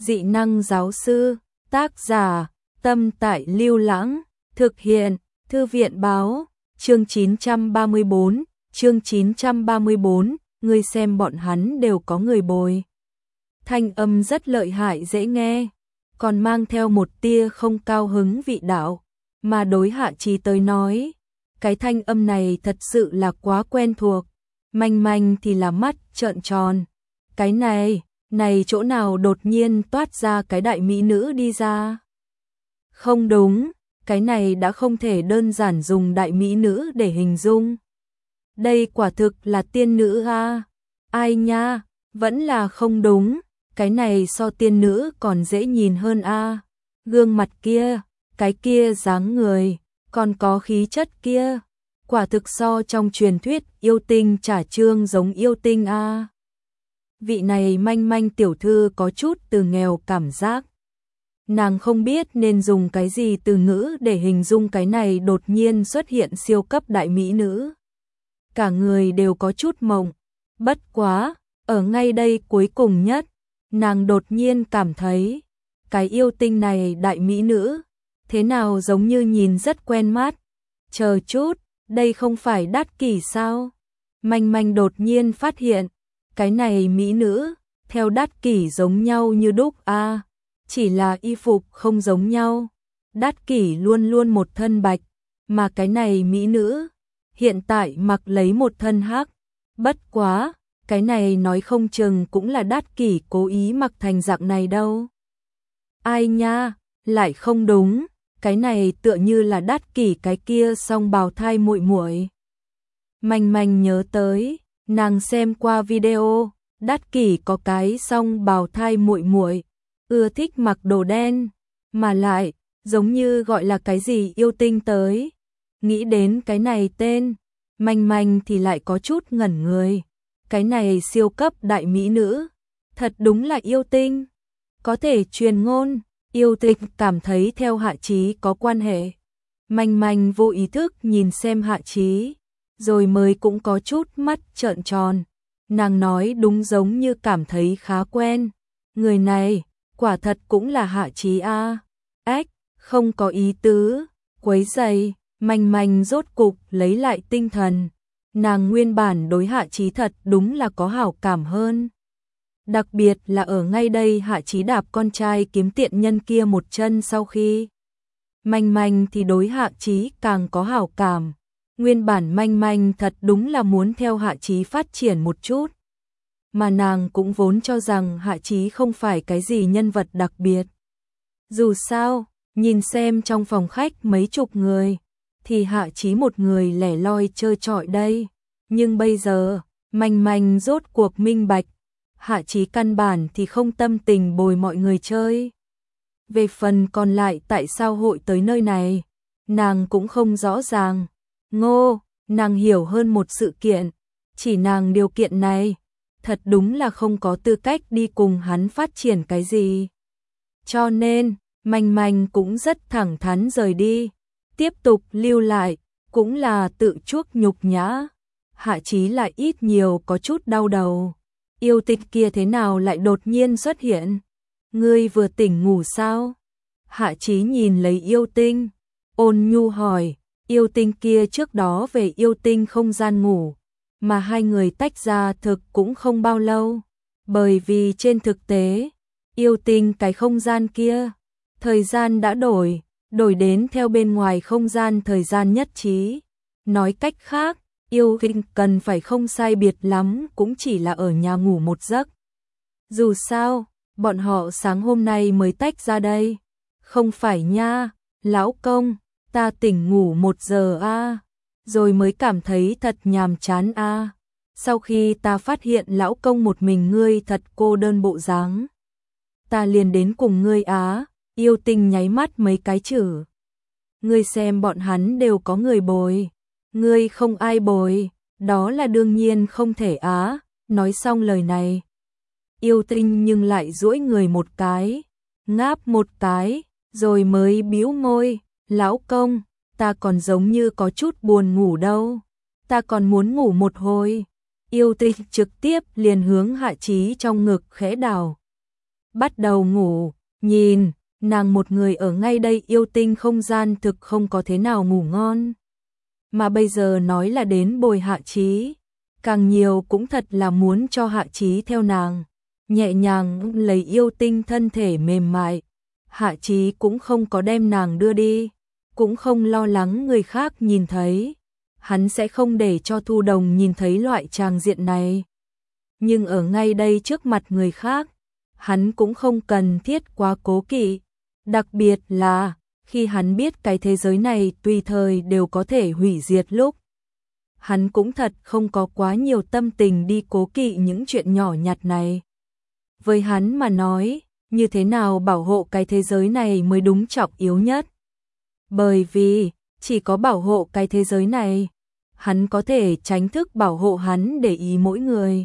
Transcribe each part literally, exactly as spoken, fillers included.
Dị năng giáo sư, tác giả, Tâm Tại Lưu Lãng, thực hiện, Thư viện báo, chương chín trăm ba mươi bốn, chương chín trăm ba mươi bốn, ngươi xem bọn hắn đều có người bồi. Thanh âm rất lợi hại dễ nghe, còn mang theo một tia không cao hứng vị đạo, mà đối Hạ Chí tới nói, cái thanh âm này thật sự là quá quen thuộc, Manh Manh thì là mắt trợn tròn. Cái này, này chỗ nào đột nhiên toát ra cái đại mỹ nữ đi ra? Không đúng, cái này đã không thể đơn giản dùng đại mỹ nữ để hình dung. Đây quả thực là tiên nữ a. Ai nha, vẫn là không đúng, cái này so tiên nữ còn dễ nhìn hơn a. Gương mặt kia, cái kia dáng người, còn có khí chất kia, quả thực so trong truyền thuyết yêu tinh trả trương giống yêu tinh a. Vị này Manh Manh tiểu thư có chút từ nghèo cảm giác. Nàng không biết nên dùng cái gì từ ngữ để hình dung cái này đột nhiên xuất hiện siêu cấp đại mỹ nữ. Cả người đều có chút mộng. Bất quá, ở ngay đây cuối cùng nhất, nàng đột nhiên cảm thấy, cái yêu tinh này đại mỹ nữ, thế nào giống như nhìn rất quen mắt. Chờ chút, đây không phải Đát Kỷ sao? Manh Manh đột nhiên phát hiện, cái này mỹ nữ, theo Đát Kỷ giống nhau như đúc a, chỉ là y phục không giống nhau. Đát Kỷ luôn luôn một thân bạch, mà cái này mỹ nữ, hiện tại mặc lấy một thân hắc. Bất quá, cái này nói không chừng cũng là Đát Kỷ cố ý mặc thành dạng này đâu. Ai nha, lại không đúng, cái này tựa như là Đát Kỷ cái kia song bào thai muội muội. Manh Manh nhớ tới, nàng xem qua video, Đát Kỷ có cái song bào thai muội muội, ưa thích mặc đồ đen, mà lại giống như gọi là cái gì yêu tinh tới. Nghĩ đến cái này tên, Manh Manh thì lại có chút ngẩn người. Cái này siêu cấp đại mỹ nữ, thật đúng là yêu tinh. Có thể truyền ngôn, yêu tinh cảm thấy theo Hạ Chí có quan hệ. Manh Manh vô ý thức nhìn xem Hạ Chí, rồi mới cũng có chút mắt trợn tròn. Nàng nói đúng giống như cảm thấy khá quen. Người này, quả thật cũng là Hạ Chí a. Ách, không có ý tứ, quấy rầy. Manh Manh rốt cục lấy lại tinh thần. Nàng nguyên bản đối Hạ Chí thật đúng là có hảo cảm hơn. Đặc biệt là ở ngay đây Hạ Chí đạp con trai kiếm tiện nhân kia một chân sau khi. Manh Manh thì đối Hạ Chí càng có hảo cảm. Nguyên bản Manh Manh thật đúng là muốn theo Hạ Chí phát triển một chút. Mà nàng cũng vốn cho rằng Hạ Chí không phải cái gì nhân vật đặc biệt. Dù sao, nhìn xem trong phòng khách mấy chục người, thì Hạ Chí một người lẻ loi trơ trọi đây. Nhưng bây giờ, Manh Manh rốt cuộc minh bạch, Hạ Chí căn bản thì không tâm tình bồi mọi người chơi. Về phần còn lại tại sao hội tới nơi này, nàng cũng không rõ ràng. Ngô, nàng hiểu hơn một sự kiện, chỉ nàng điều kiện này, thật đúng là không có tư cách đi cùng hắn phát triển cái gì. Cho nên, Manh Manh cũng rất thẳng thắn rời đi, tiếp tục lưu lại, cũng là tự chuốc nhục nhã. Hạ Chí lại ít nhiều có chút đau đầu. Yêu tinh kia thế nào lại đột nhiên xuất hiện? Ngươi vừa tỉnh ngủ sao? Hạ Chí nhìn lấy yêu tinh, ôn nhu hỏi. Yêu tinh kia trước đó về yêu tinh không gian ngủ, mà hai người tách ra thực cũng không bao lâu. Bởi vì trên thực tế, yêu tinh cái không gian kia, thời gian đã đổi, đổi đến theo bên ngoài không gian thời gian nhất trí. Nói cách khác, yêu tinh cần phải không sai biệt lắm cũng chỉ là ở nhà ngủ một giấc. Dù sao, bọn họ sáng hôm nay mới tách ra đây. Không phải nha, lão công, ta tỉnh ngủ một giờ a, rồi mới cảm thấy thật nhàm chán a. Sau khi ta phát hiện lão công một mình ngươi thật cô đơn bộ dáng, ta liền đến cùng ngươi á. Yêu tinh nháy mắt mấy cái chữ. Ngươi xem bọn hắn đều có người bồi, ngươi không ai bồi, đó là đương nhiên không thể á. Nói xong lời này, yêu tinh nhưng lại duỗi người một cái, ngáp một cái, rồi mới bĩu môi. Lão công, ta còn giống như có chút buồn ngủ đâu, ta còn muốn ngủ một hồi. Yêu tinh trực tiếp liền hướng Hạ Chí trong ngực khẽ đào. bắt đầu ngủ, nhìn, nàng một người ở ngay đây yêu tinh không gian thực không có thế nào ngủ ngon. Mà bây giờ nói là đến bồi Hạ Chí, càng nhiều cũng thật là muốn cho Hạ Chí theo nàng, nhẹ nhàng lấy yêu tinh thân thể mềm mại. Hạ Chí cũng không có đem nàng đưa đi, cũng không lo lắng người khác nhìn thấy, hắn sẽ không để cho Thu Đồng nhìn thấy loại tràng diện này. Nhưng ở ngay đây trước mặt người khác, hắn cũng không cần thiết quá cố kỵ, đặc biệt là khi hắn biết cái thế giới này tùy thời đều có thể hủy diệt lúc. Hắn cũng thật không có quá nhiều tâm tình đi cố kỵ những chuyện nhỏ nhặt này. Với hắn mà nói, như thế nào bảo hộ cái thế giới này mới đúng trọng yếu nhất. Bởi vì, chỉ có bảo hộ cái thế giới này, hắn có thể tránh thức bảo hộ hắn để ý mỗi người.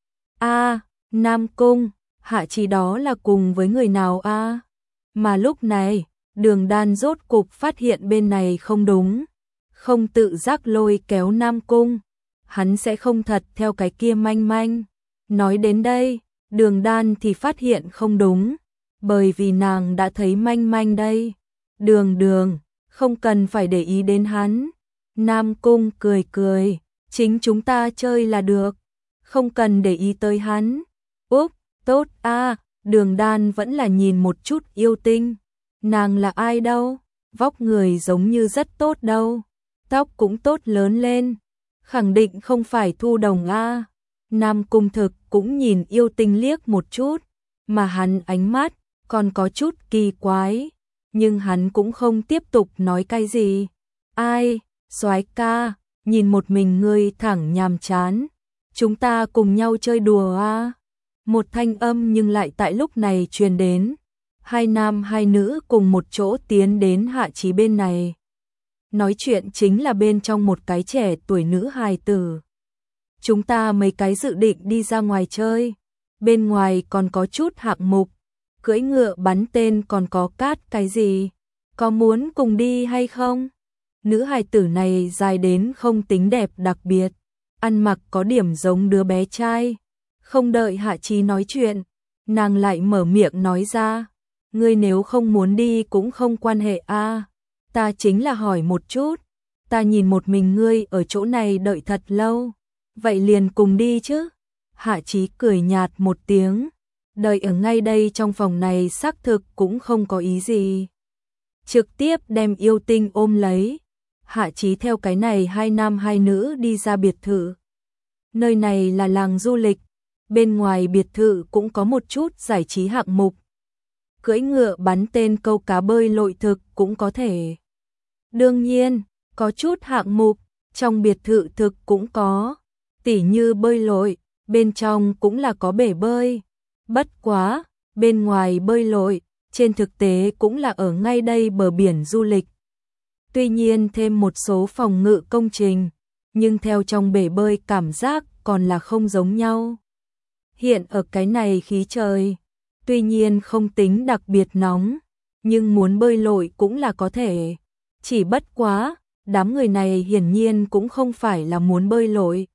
A, Nam Cung, Hạ Chí đó là cùng với người nào a? Mà lúc này, Đường Đan rốt cục phát hiện bên này không đúng, không tự giác lôi kéo Nam Cung, hắn sẽ không thật theo cái kia manh manh. Nói đến đây, Đường Đan thì phát hiện không đúng, bởi vì nàng đã thấy manh manh đây. Đường Đường, không cần phải để ý đến hắn. Nam Cung cười cười, chính chúng ta chơi là được, không cần để ý tới hắn. Úp, tốt a, Đường Đan vẫn là nhìn một chút yêu tinh. Nàng là ai đâu, vóc người giống như rất tốt đâu, tóc cũng tốt lớn lên, khẳng định không phải Thu Đồng a. Nam Cung Thực cũng nhìn yêu tinh liếc một chút, mà hắn ánh mắt còn có chút kỳ quái, nhưng hắn cũng không tiếp tục nói cái gì. Ai, soái ca, nhìn một mình ngươi thẳng nhàm chán, chúng ta cùng nhau chơi đùa a. Một thanh âm nhưng lại tại lúc này truyền đến, hai nam hai nữ cùng một chỗ tiến đến Hạ Chí bên này. Nói chuyện chính là bên trong một cái trẻ tuổi nữ hài tử. Chúng ta mấy cái dự định đi ra ngoài chơi, bên ngoài còn có chút hạng mục, cưỡi ngựa bắn tên còn có cát cái gì, có muốn cùng đi hay không? Nữ hài tử này dài đến không tính đẹp đặc biệt, ăn mặc có điểm giống đứa bé trai. Không đợi Hạ Chí nói chuyện, nàng lại mở miệng nói ra, ngươi nếu không muốn đi cũng không quan hệ a, ta chính là hỏi một chút, ta nhìn một mình ngươi ở chỗ này đợi thật lâu, vậy liền cùng đi chứ. Hạ Chí cười nhạt một tiếng, đợi ở ngay đây trong phòng này xác thực cũng không có ý gì. Trực tiếp đem yêu tinh ôm lấy, Hạ Chí theo cái này hai nam hai nữ đi ra biệt thự. Nơi này là làng du lịch, bên ngoài biệt thự cũng có một chút giải trí hạng mục. Cưỡi ngựa bắn tên câu cá bơi lội thực cũng có thể. Đương nhiên, có chút hạng mục, trong biệt thự thực cũng có, tỉ như bơi lội, bên trong cũng là có bể bơi. Bất quá, bên ngoài bơi lội, trên thực tế cũng là ở ngay đây bờ biển du lịch. Tuy nhiên thêm một số phòng ngự công trình, nhưng theo trong bể bơi cảm giác còn là không giống nhau. Hiện ở cái này khí trời, tuy nhiên không tính đặc biệt nóng, nhưng muốn bơi lội cũng là có thể. Chỉ bất quá, đám người này hiển nhiên cũng không phải là muốn bơi lội.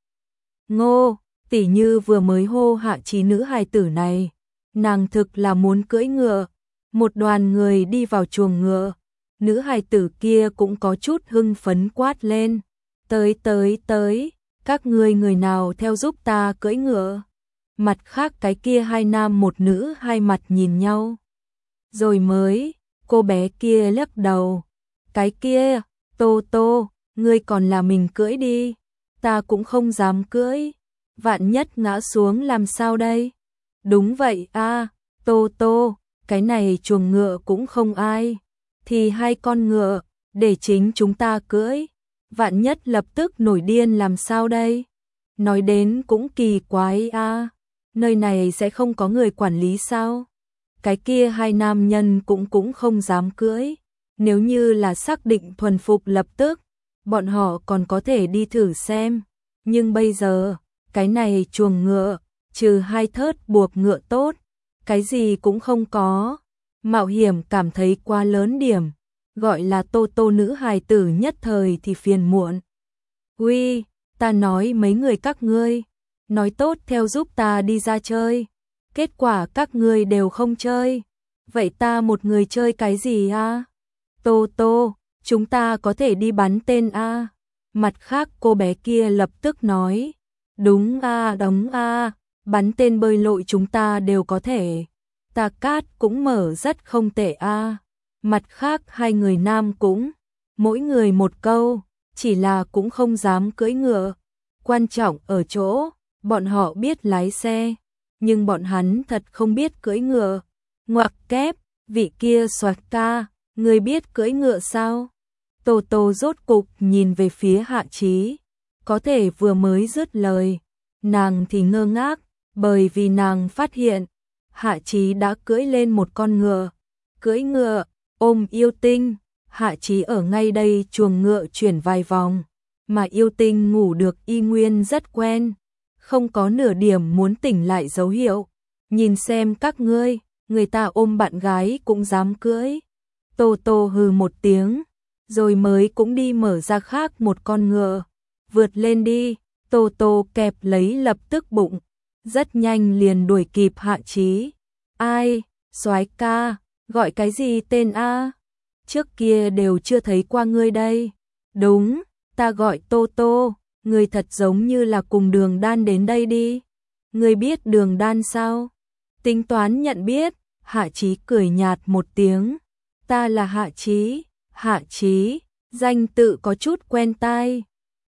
Ngô, tỉ như vừa mới hô Hạ Chí nữ hài tử này, nàng thực là muốn cưỡi ngựa. Một đoàn người đi vào chuồng ngựa, nữ hài tử kia cũng có chút hưng phấn quát lên. Tới tới tới, các ngươi người nào theo giúp ta cưỡi ngựa. Mặt khác cái kia hai nam một nữ hai mặt nhìn nhau. Rồi mới, cô bé kia lắc đầu. Cái kia, Tô Tô, ngươi còn là mình cưỡi đi. Ta cũng không dám cưỡi. Vạn nhất ngã xuống làm sao đây? Đúng vậy a, Tô Tô, cái này chuồng ngựa cũng không ai. Thì hai con ngựa, để chính chúng ta cưỡi. Vạn nhất lập tức nổi điên làm sao đây? Nói đến cũng kỳ quái a. Nơi này sẽ không có người quản lý sao? Cái kia hai nam nhân cũng cũng không dám cưỡi. Nếu như là xác định thuần phục lập tức, bọn họ còn có thể đi thử xem. Nhưng bây giờ, cái này chuồng ngựa, trừ hai thớt buộc ngựa tốt, cái gì cũng không có. Mạo hiểm cảm thấy quá lớn điểm, gọi là Tô Tô nữ hài tử nhất thời thì phiền muộn. Uy, ta nói mấy người các ngươi, nói tốt theo giúp ta đi ra chơi, kết quả các ngươi đều không chơi. Vậy ta một người chơi cái gì a? Tô Tô, chúng ta có thể đi bắn tên a. Mặt khác cô bé kia lập tức nói, đúng a, đúng a, bắn tên bơi lội chúng ta đều có thể. Tà Cát cũng mở rất không tệ a. Mặt khác hai người nam cũng, mỗi người một câu, chỉ là cũng không dám cưỡi ngựa. Quan trọng ở chỗ, bọn họ biết lái xe, nhưng bọn hắn thật không biết cưỡi ngựa. Ngoặc kép, vị kia Soạt ca, người biết cưỡi ngựa sao? Tô Tô rốt cục nhìn về phía Hạ Chí, có thể vừa mới dứt lời, nàng thì ngơ ngác, bởi vì nàng phát hiện, Hạ Chí đã cưỡi lên một con ngựa. Cưỡi ngựa, ôm yêu tinh, Hạ Chí ở ngay đây chuồng ngựa chuyển vài vòng, mà yêu tinh ngủ được y nguyên rất quen, không có nửa điểm muốn tỉnh lại dấu hiệu. Nhìn xem các ngươi, người ta ôm bạn gái cũng dám cưỡi. Tô Tô hừ một tiếng, rồi mới cũng đi mở ra khác một con ngựa. Vượt lên đi, Tô Tô kẹp lấy lập tức bụng, rất nhanh liền đuổi kịp Hạ Chí. Ai, soái ca, gọi cái gì tên a? Trước kia đều chưa thấy qua ngươi đây. Đúng, ta gọi Tô Tô, ngươi thật giống như là cùng Đường Đan đến đây đi. Ngươi biết Đường Đan sao? Tính toán nhận biết, Hạ Chí cười nhạt một tiếng. Ta là Hạ Chí, Hạ Chí, danh tự có chút quen tai.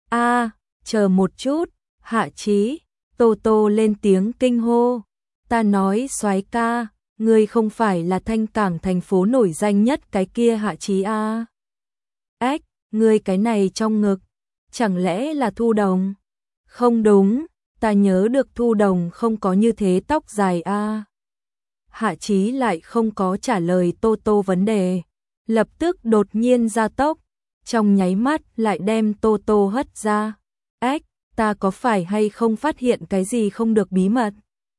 A, chờ một chút, Hạ Chí, Tô Tô lên tiếng kinh hô. Ta nói soái ca, ngươi không phải là Thanh Cảng thành phố nổi danh nhất cái kia Hạ Chí a? Ếch, ngươi cái này trong ngực, chẳng lẽ là Thu Đồng? Không đúng, ta nhớ được Thu Đồng không có như thế tóc dài a. Hạ Chí lại không có trả lời Tô Tô vấn đề, lập tức đột nhiên ra tốc, trong nháy mắt lại đem Tô Tô hất ra. Ếch, ta có phải hay không phát hiện cái gì không được bí mật?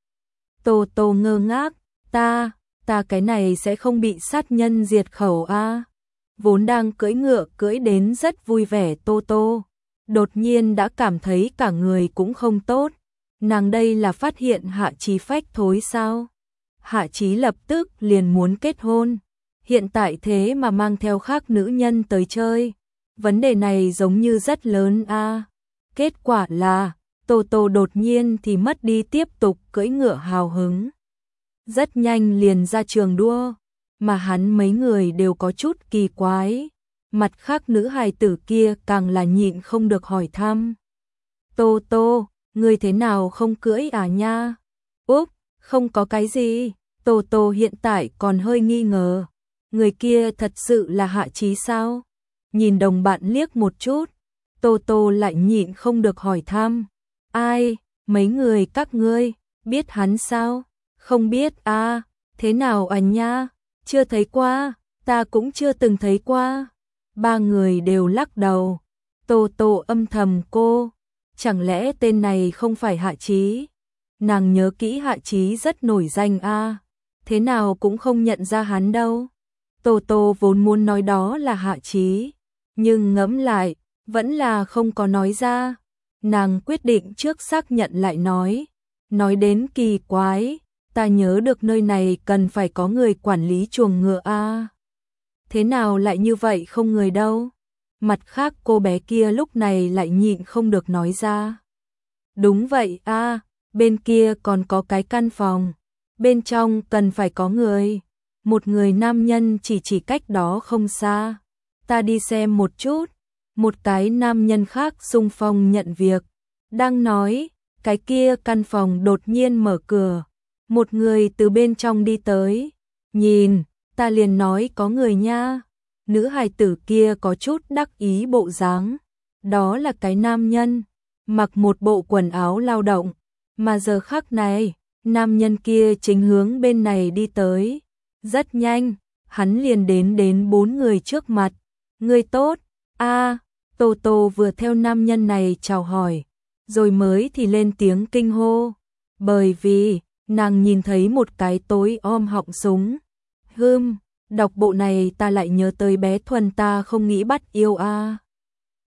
Tô Tô ngơ ngác, ta, ta cái này sẽ không bị sát nhân diệt khẩu a? Vốn đang cưỡi ngựa cưỡi đến rất vui vẻ Tô Tô, đột nhiên đã cảm thấy cả người cũng không tốt. Nàng đây là phát hiện Hạ Chí phách thối sao? Hạ Chí lập tức liền muốn kết hôn, hiện tại thế mà mang theo khác nữ nhân tới chơi. Vấn đề này giống như rất lớn a. Kết quả là, Tô Tô đột nhiên thì mất đi tiếp tục cưỡi ngựa hào hứng. Rất nhanh liền ra trường đua, mà hắn mấy người đều có chút kỳ quái. Mặt khác nữ hài tử kia càng là nhịn không được hỏi thăm. Tô Tô, ngươi thế nào không cưỡi à nha? Úp, không có cái gì. Tô Tô hiện tại còn hơi nghi ngờ. Người kia thật sự là Hạ Chí sao? Nhìn đồng bạn liếc một chút, Tô Tô lại nhịn không được hỏi thăm. Ai, mấy người các ngươi, biết hắn sao? Không biết à, thế nào à nha? Chưa thấy qua, ta cũng chưa từng thấy qua. Ba người đều lắc đầu. Tô Tô âm thầm cô, chẳng lẽ tên này không phải Hạ Chí? Nàng nhớ kỹ Hạ Chí rất nổi danh a, thế nào cũng không nhận ra hắn đâu. Tô Tô vốn muốn nói đó là Hạ Chí, nhưng ngẫm lại, vẫn là không có nói ra. Nàng quyết định trước xác nhận lại nói. Nói đến kỳ quái, ta nhớ được nơi này cần phải có người quản lý chuồng ngựa a. Thế nào lại như vậy không người đâu? Mặt khác cô bé kia lúc này lại nhịn không được nói ra. Đúng vậy a, bên kia còn có cái căn phòng, bên trong cần phải có người. Một người nam nhân chỉ chỉ cách đó không xa. Ta đi xem một chút. Một cái nam nhân khác xung phong nhận việc. Đang nói, cái kia căn phòng đột nhiên mở cửa. Một người từ bên trong đi tới. Nhìn, ta liền nói có người nha. Nữ hài tử kia có chút đắc ý bộ dáng. Đó là cái nam nhân, mặc một bộ quần áo lao động. Mà giờ khắc này, nam nhân kia chính hướng bên này đi tới. Rất nhanh, hắn liền đến đến bốn người trước mặt. Người tốt, a. Tô Tô vừa theo nam nhân này chào hỏi, rồi mới thì lên tiếng kinh hô. Bởi vì, nàng nhìn thấy một cái tối om họng súng. Hưm, đọc bộ này ta lại nhớ tới bé Thuần ta không nghĩ bắt yêu a.